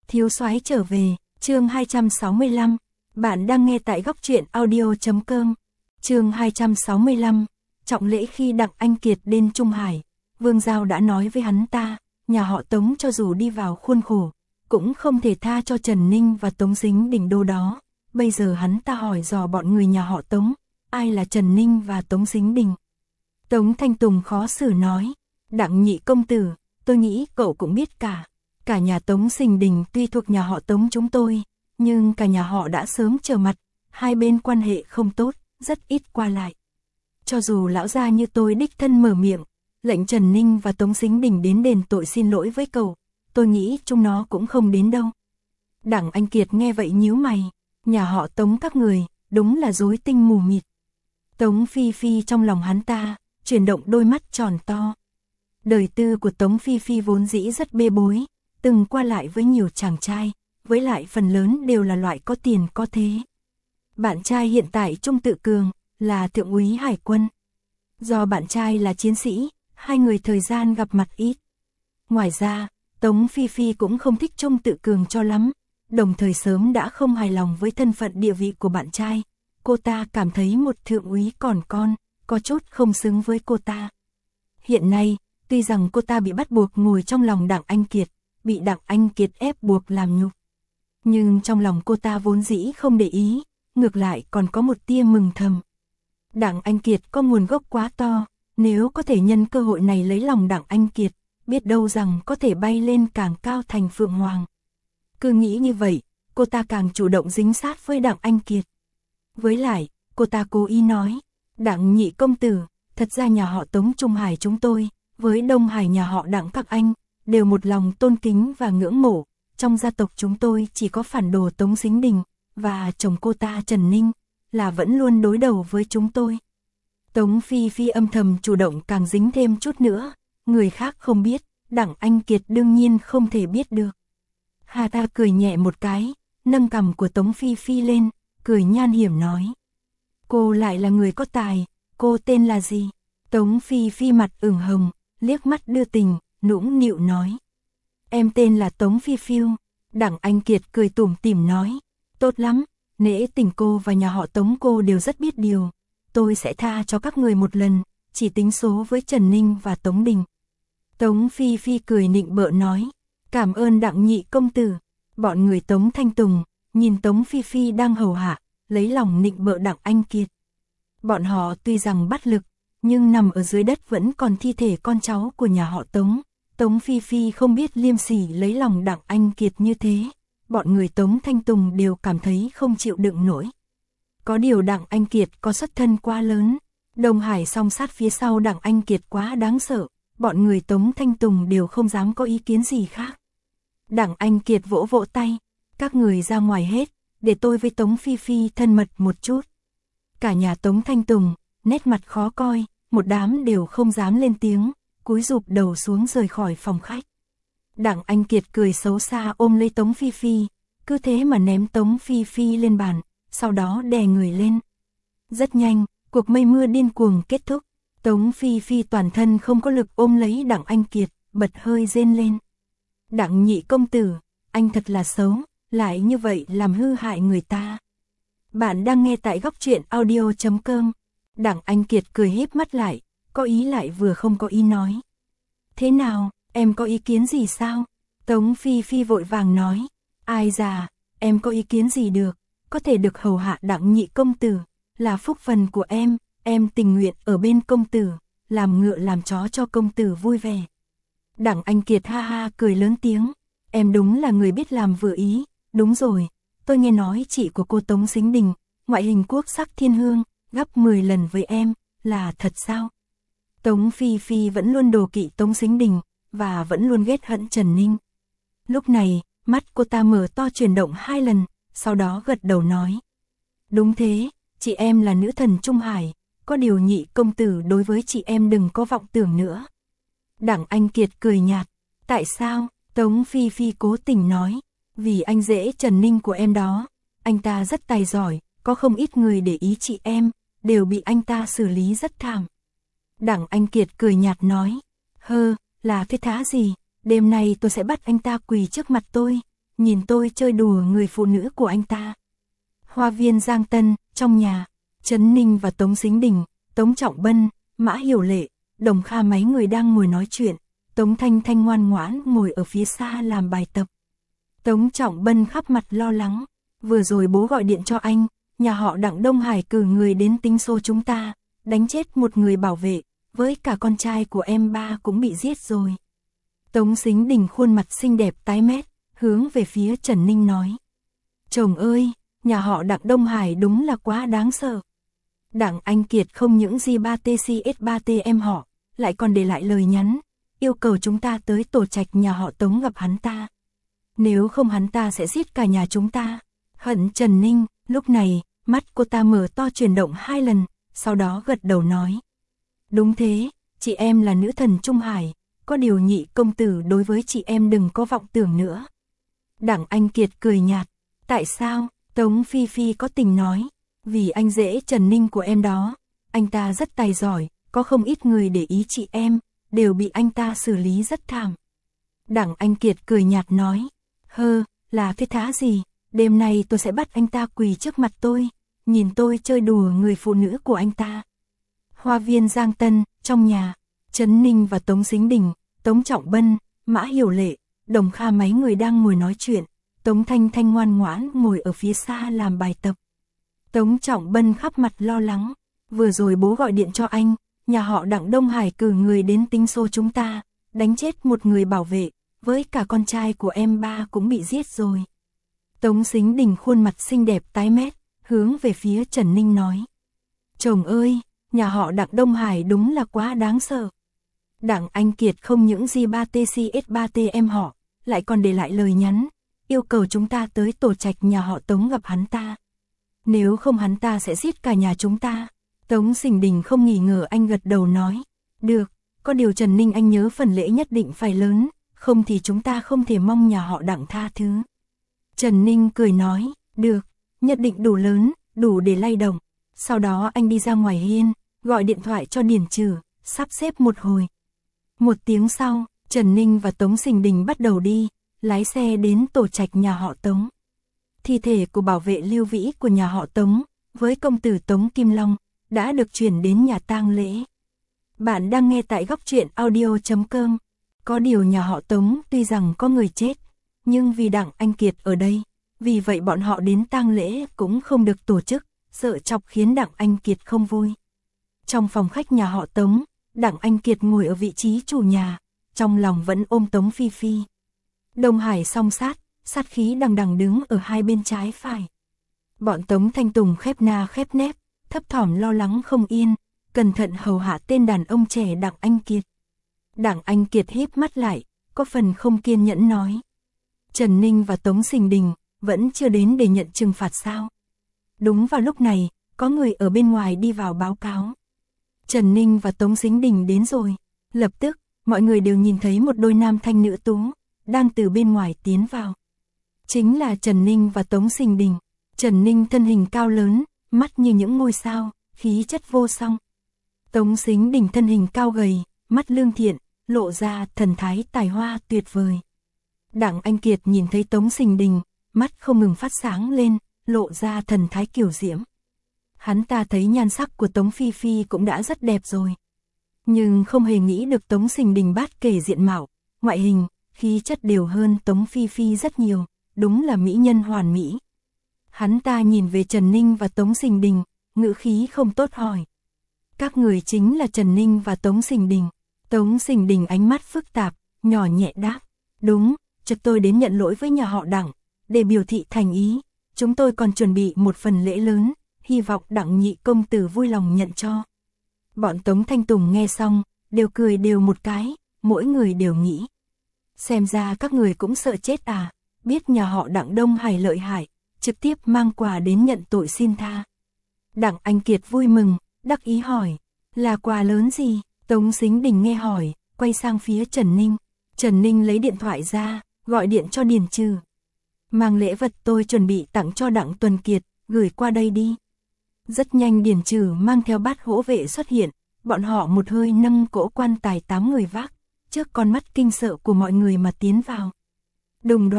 Thiếu soái trở về, chương 265. Bạn đang nghe tại góc truyện audio.com. Chương 265. Trọng lễ khi Đặng Anh Kiệt đến Trung Hải, Vương Giao đã nói với hắn ta, nhà họ Tống cho dù đi vào khuôn khổ, cũng không thể tha cho Trần Ninh và Tống Dính Đình đâu đó. Bây giờ hắn ta hỏi dò bọn người nhà họ Tống, ai là Trần Ninh và Tống Dính Đình. Tống Thanh Tùng khó xử nói, Đặng nhị công tử, tôi nghĩ cậu cũng biết cả nhà Tống Dính Đình tuy thuộc nhà họ Tống chúng tôi, nhưng cả nhà họ đã sớm trở mặt, hai bên quan hệ không tốt, rất ít qua lại. Cho dù lão gia như tôi đích thân mở miệng, lệnh Trần Ninh và Tống Dính Đình đến đền tội xin lỗi với cậu, tôi nghĩ chúng nó cũng không đến đâu. Đặng Anh Kiệt nghe vậy nhíu mày, nhà họ Tống các người, đúng là rối tinh mù mịt. Tống Phi Phi trong lòng hắn ta, chuyển động đôi mắt tròn to. Đời tư của Tống Phi Phi vốn dĩ rất bê bối, từng qua lại với nhiều chàng trai, với lại phần lớn đều là loại có tiền có thế. Bạn trai hiện tại Trung Tự Cường, là thượng úy hải quân. Do bạn trai là chiến sĩ, hai người thời gian gặp mặt ít. Ngoài ra, Tống Phi Phi cũng không thích Trung Tự Cường cho lắm, đồng thời sớm đã không hài lòng với thân phận địa vị của bạn trai. Cô ta cảm thấy một thượng úy còn con, có chút không xứng với cô ta. Hiện nay, tuy rằng cô ta bị bắt buộc ngồi trong lòng Đặng Anh Kiệt, bị Đặng Anh Kiệt ép buộc làm nhục, nhưng trong lòng cô ta vốn dĩ không để ý, ngược lại còn có một tia mừng thầm. Đặng Anh Kiệt có nguồn gốc quá to, nếu có thể nhân cơ hội này lấy lòng Đặng Anh Kiệt, biết đâu rằng có thể bay lên càng cao thành Phượng Hoàng. Cứ nghĩ như vậy, cô ta càng chủ động dính sát với Đặng Anh Kiệt. Với lại, cô ta cố ý nói, Đặng nhị công tử, thật ra nhà họ Tống Trung Hải chúng tôi, với Đông Hải nhà họ Đặng các anh, đều một lòng tôn kính và ngưỡng mộ. Trong gia tộc chúng tôi chỉ có phản đồ Tống Dính Đình, và chồng cô ta Trần Ninh, là vẫn luôn đối đầu với chúng tôi. Tống Phi Phi âm thầm chủ động càng dính thêm chút nữa, người khác không biết, Đặng Anh Kiệt đương nhiên không thể biết được. Hà ta cười nhẹ một cái, nâng cằm của Tống Phi Phi lên, cười nhan hiểm nói. Cô lại là người có tài, cô tên là gì? Tống Phi Phi mặt ửng hồng, liếc mắt đưa tình, nũng nịu nói. Em tên là Tống Phi Phiêu. Đặng Anh Kiệt cười tủm tỉm nói. Tốt lắm, nể tình cô và nhà họ Tống cô đều rất biết điều. Tôi sẽ tha cho các người một lần, chỉ tính số với Trần Ninh và Tống Đình. Tống Phi Phi cười nịnh bợ nói. Cảm ơn Đặng nhị công tử. Bọn người Tống Thanh Tùng, nhìn Tống Phi Phi đang hầu hạ, lấy lòng nịnh bợ Đặng Anh Kiệt. Bọn họ tuy rằng bắt lực, nhưng nằm ở dưới đất vẫn còn thi thể con cháu của nhà họ Tống. Tống Phi Phi không biết liêm sỉ lấy lòng Đặng Anh Kiệt như thế, bọn người Tống Thanh Tùng đều cảm thấy không chịu đựng nổi. Có điều Đặng Anh Kiệt có xuất thân quá lớn, Đông Hải song sát phía sau Đặng Anh Kiệt quá đáng sợ, bọn người Tống Thanh Tùng đều không dám có ý kiến gì khác. Đặng Anh Kiệt vỗ vỗ tay, các người ra ngoài hết, để tôi với Tống Phi Phi thân mật một chút. Cả nhà Tống Thanh Tùng, nét mặt khó coi, một đám đều không dám lên tiếng, cúi rụp đầu xuống rời khỏi phòng khách. Đặng Anh Kiệt cười xấu xa ôm lấy Tống Phi Phi, cứ thế mà ném Tống Phi Phi lên bàn, sau đó đè người lên. Rất nhanh, cuộc mây mưa điên cuồng kết thúc, Tống Phi Phi toàn thân không có lực ôm lấy Đặng Anh Kiệt, bật hơi rên lên. Đặng nhị công tử, anh thật là xấu, lại như vậy làm hư hại người ta. Bạn đang nghe tại góc truyện audio.com. Đặng Anh Kiệt cười híp mắt lại, có ý lại vừa không có ý nói. Thế nào, em có ý kiến gì sao? Tống Phi Phi vội vàng nói. Ai già, em có ý kiến gì được, có thể được hầu hạ Đặng nhị công tử, là phúc phần của em tình nguyện ở bên công tử, làm ngựa làm chó cho công tử vui vẻ. Đặng Anh Kiệt ha ha cười lớn tiếng. Em đúng là người biết làm vừa ý, đúng rồi, tôi nghe nói chị của cô Tống Dính Đình, ngoại hình quốc sắc thiên hương, gấp 10 lần với em, là thật sao? Tống Phi Phi vẫn luôn đố kỵ Tống Dính Đình, và vẫn luôn ghét hận Trần Ninh. Lúc này, mắt cô ta mở to chuyển động 2 lần, sau đó gật đầu nói. Đúng thế, chị em là nữ thần Trung Hải, có điều nhị công tử đối với chị em đừng có vọng tưởng nữa. Đặng Anh Kiệt cười nhạt. Tại sao? Tống Phi Phi cố tình nói. Vì anh rể Trần Ninh của em đó, anh ta rất tài giỏi, có không ít người để ý chị em, đều bị anh ta xử lý rất thảm. Đặng Anh Kiệt cười nhạt nói. Là cái thá gì, đêm nay tôi sẽ bắt anh ta quỳ trước mặt tôi, nhìn tôi chơi đùa người phụ nữ của anh ta. Hoa viên Giang Tân, trong nhà, Trấn Ninh và Tống Sính Đình, Tống Trọng Bân, Mã Hiểu Lệ, Đồng Kha mấy người đang ngồi nói chuyện, Tống Thanh Thanh ngoan ngoãn ngồi ở phía xa làm bài tập. Tống Trọng Bân khắp mặt lo lắng, vừa rồi bố gọi điện cho anh, nhà họ Đặng Đông Hải cử người đến tính xô chúng ta, đánh chết một người bảo vệ, với cả con trai của em ba cũng bị giết rồi. Tống Sính Đình khuôn mặt xinh đẹp tái mét, hướng về phía Trần Ninh nói. Chồng ơi, nhà họ Đặng Đông Hải đúng là quá đáng sợ. Đặng Anh Kiệt không những G3TCS3T em họ, lại còn để lại lời nhắn, yêu cầu chúng ta tới tổ trạch nhà họ Tống gặp hắn ta. Nếu không hắn ta sẽ giết cả nhà chúng ta. Hận Trần Ninh, lúc này, mắt cô ta mở to chuyển động 2 lần, sau đó gật đầu nói. Đúng thế, chị em là nữ thần Trung Hải, có điều Nhị công tử đối với chị em đừng có vọng tưởng nữa. Đặng Anh Kiệt cười nhạt, tại sao? Tống Phi Phi có tình nói, vì anh rể Trần Ninh của em đó, anh ta rất tài giỏi, có không ít người để ý chị em, đều bị anh ta xử lý rất thảm. Đặng Anh Kiệt cười nhạt nói, là thế thá gì, đêm nay tôi sẽ bắt anh ta quỳ trước mặt tôi, nhìn tôi chơi đùa người phụ nữ của anh ta. Hoa viên Giang Tân, trong nhà, Trấn Ninh và Tống Sính Đình, Tống Trọng Bân, Mã Hiểu Lệ, Đồng Kha mấy người đang ngồi nói chuyện, Tống Thanh Thanh ngoan ngoãn ngồi ở phía xa làm bài tập. Tống Trọng Bân khắp mặt lo lắng, vừa rồi bố gọi điện cho anh, nhà họ Đặng Đông Hải cử người đến tính xô chúng ta, đánh chết một người bảo vệ, với cả con trai của em ba cũng bị giết rồi. Tống Sính Đình khuôn mặt xinh đẹp tái mét, hướng về phía Trần Ninh nói. Chồng ơi, nhà họ Đặng Đông Hải đúng là quá đáng sợ. Đặng Anh Kiệt không những G3TCS3T em họ, lại còn để lại lời nhắn, yêu cầu chúng ta tới tổ trạch nhà họ Tống gặp hắn ta. Nếu không hắn ta sẽ giết cả nhà chúng ta. Tống Sính Đình không nghi ngờ anh gật đầu nói. Được, có điều Trần Ninh anh nhớ phần lễ nhất định phải lớn, không thì chúng ta không thể mong nhà họ Đặng tha thứ. Trần Ninh cười nói, được, nhất định đủ lớn, đủ để lay động. Sau đó anh đi ra ngoài hiên, gọi điện thoại cho Điền Trừ, sắp xếp một hồi. 1 tiếng sau, Trần Ninh và Tống Sính Đình bắt đầu đi, lái xe đến tổ trạch nhà họ Tống. Thi thể của bảo vệ Lưu Vĩ của nhà họ Tống, với công tử Tống Kim Long, đã được chuyển đến nhà tang lễ. Bạn đang nghe tại góc truyện audio.com. Có điều nhà họ Tống tuy rằng có người chết, nhưng vì Đặng Anh Kiệt ở đây, vì vậy bọn họ đến tang lễ cũng không được tổ chức, sợ chọc khiến Đặng Anh Kiệt không vui. Trong phòng khách nhà họ Tống, Đặng Anh Kiệt ngồi ở vị trí chủ nhà, trong lòng vẫn ôm Tống Phi Phi. Đông Hải song sát khí đằng đằng đứng ở hai bên trái phải. Bọn Tống Thanh Tùng khép na khép nép, thấp thỏm lo lắng không yên, cẩn thận hầu hạ tên đàn ông trẻ Đặng Anh Kiệt. Đặng Anh Kiệt híp mắt lại, có phần không kiên nhẫn nói. Trần Ninh và Tống Sính Đình vẫn chưa đến để nhận trừng phạt sao? Đúng vào lúc này, có người ở bên ngoài đi vào báo cáo. Trần Ninh và Tống Sính Đình đến rồi. Lập tức, mọi người đều nhìn thấy một đôi nam thanh nữ tú, đang từ bên ngoài tiến vào. Chính là Trần Ninh và Tống Sính Đình. Trần Ninh thân hình cao lớn, mắt như những ngôi sao, khí chất vô song. Tống Sính Đình thân hình cao gầy, mắt lương thiện, lộ ra thần thái tài hoa tuyệt vời. Đặng Anh Kiệt nhìn thấy Tống Sính Đình, mắt không ngừng phát sáng lên, lộ ra thần thái kiều diễm. Hắn ta thấy nhan sắc của Tống Phi Phi cũng đã rất đẹp rồi. Nhưng không hề nghĩ được Tống Sính Đình bát kể diện mạo, ngoại hình, khí chất đều hơn Tống Phi Phi rất nhiều, đúng là mỹ nhân hoàn mỹ. Hắn ta nhìn về Trần Ninh và Tống Sính Đình, ngữ khí không tốt hỏi. Các người chính là Trần Ninh và Tống Sính Đình. Tống Sính Đình ánh mắt phức tạp, nhỏ nhẹ đáp. Đúng, chợt tôi đến nhận lỗi với nhà họ Đặng, để biểu thị thành ý. Chúng tôi còn chuẩn bị một phần lễ lớn, hy vọng Đặng Nhị công tử vui lòng nhận cho. Bọn Tống Thanh Tùng nghe xong, đều cười đều một cái, mỗi người đều nghĩ. Xem ra các người cũng sợ chết à, biết nhà họ Đặng Đông Hải lợi hại, trực tiếp mang quà đến nhận tội xin tha. Đặng Anh Kiệt vui mừng, đắc ý hỏi, là quà lớn gì? Tống Sính Đình nghe hỏi, quay sang phía Trần Ninh. Trần Ninh lấy điện thoại ra, gọi điện cho Điền Trừ. Mang lễ vật tôi chuẩn bị tặng cho Đặng Tuần Kiệt, gửi qua đây đi. Rất nhanh Điền Trừ mang theo bát hỗ vệ xuất hiện, bọn họ một hơi nâng cỗ quan tài 8 người vác, trước con mắt kinh sợ của mọi người mà tiến vào. Đùng đoàng,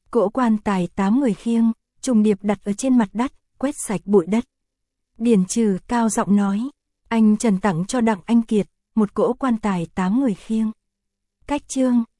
Cỗ quan tài 8 người khiêng, trùng điệp đặt ở trên mặt đất, quét sạch bụi đất. Điền Trừ cao giọng nói, anh Trần tặng cho Đặng Anh Kiệt, một cỗ quan tài 8 người khiêng. Cách chương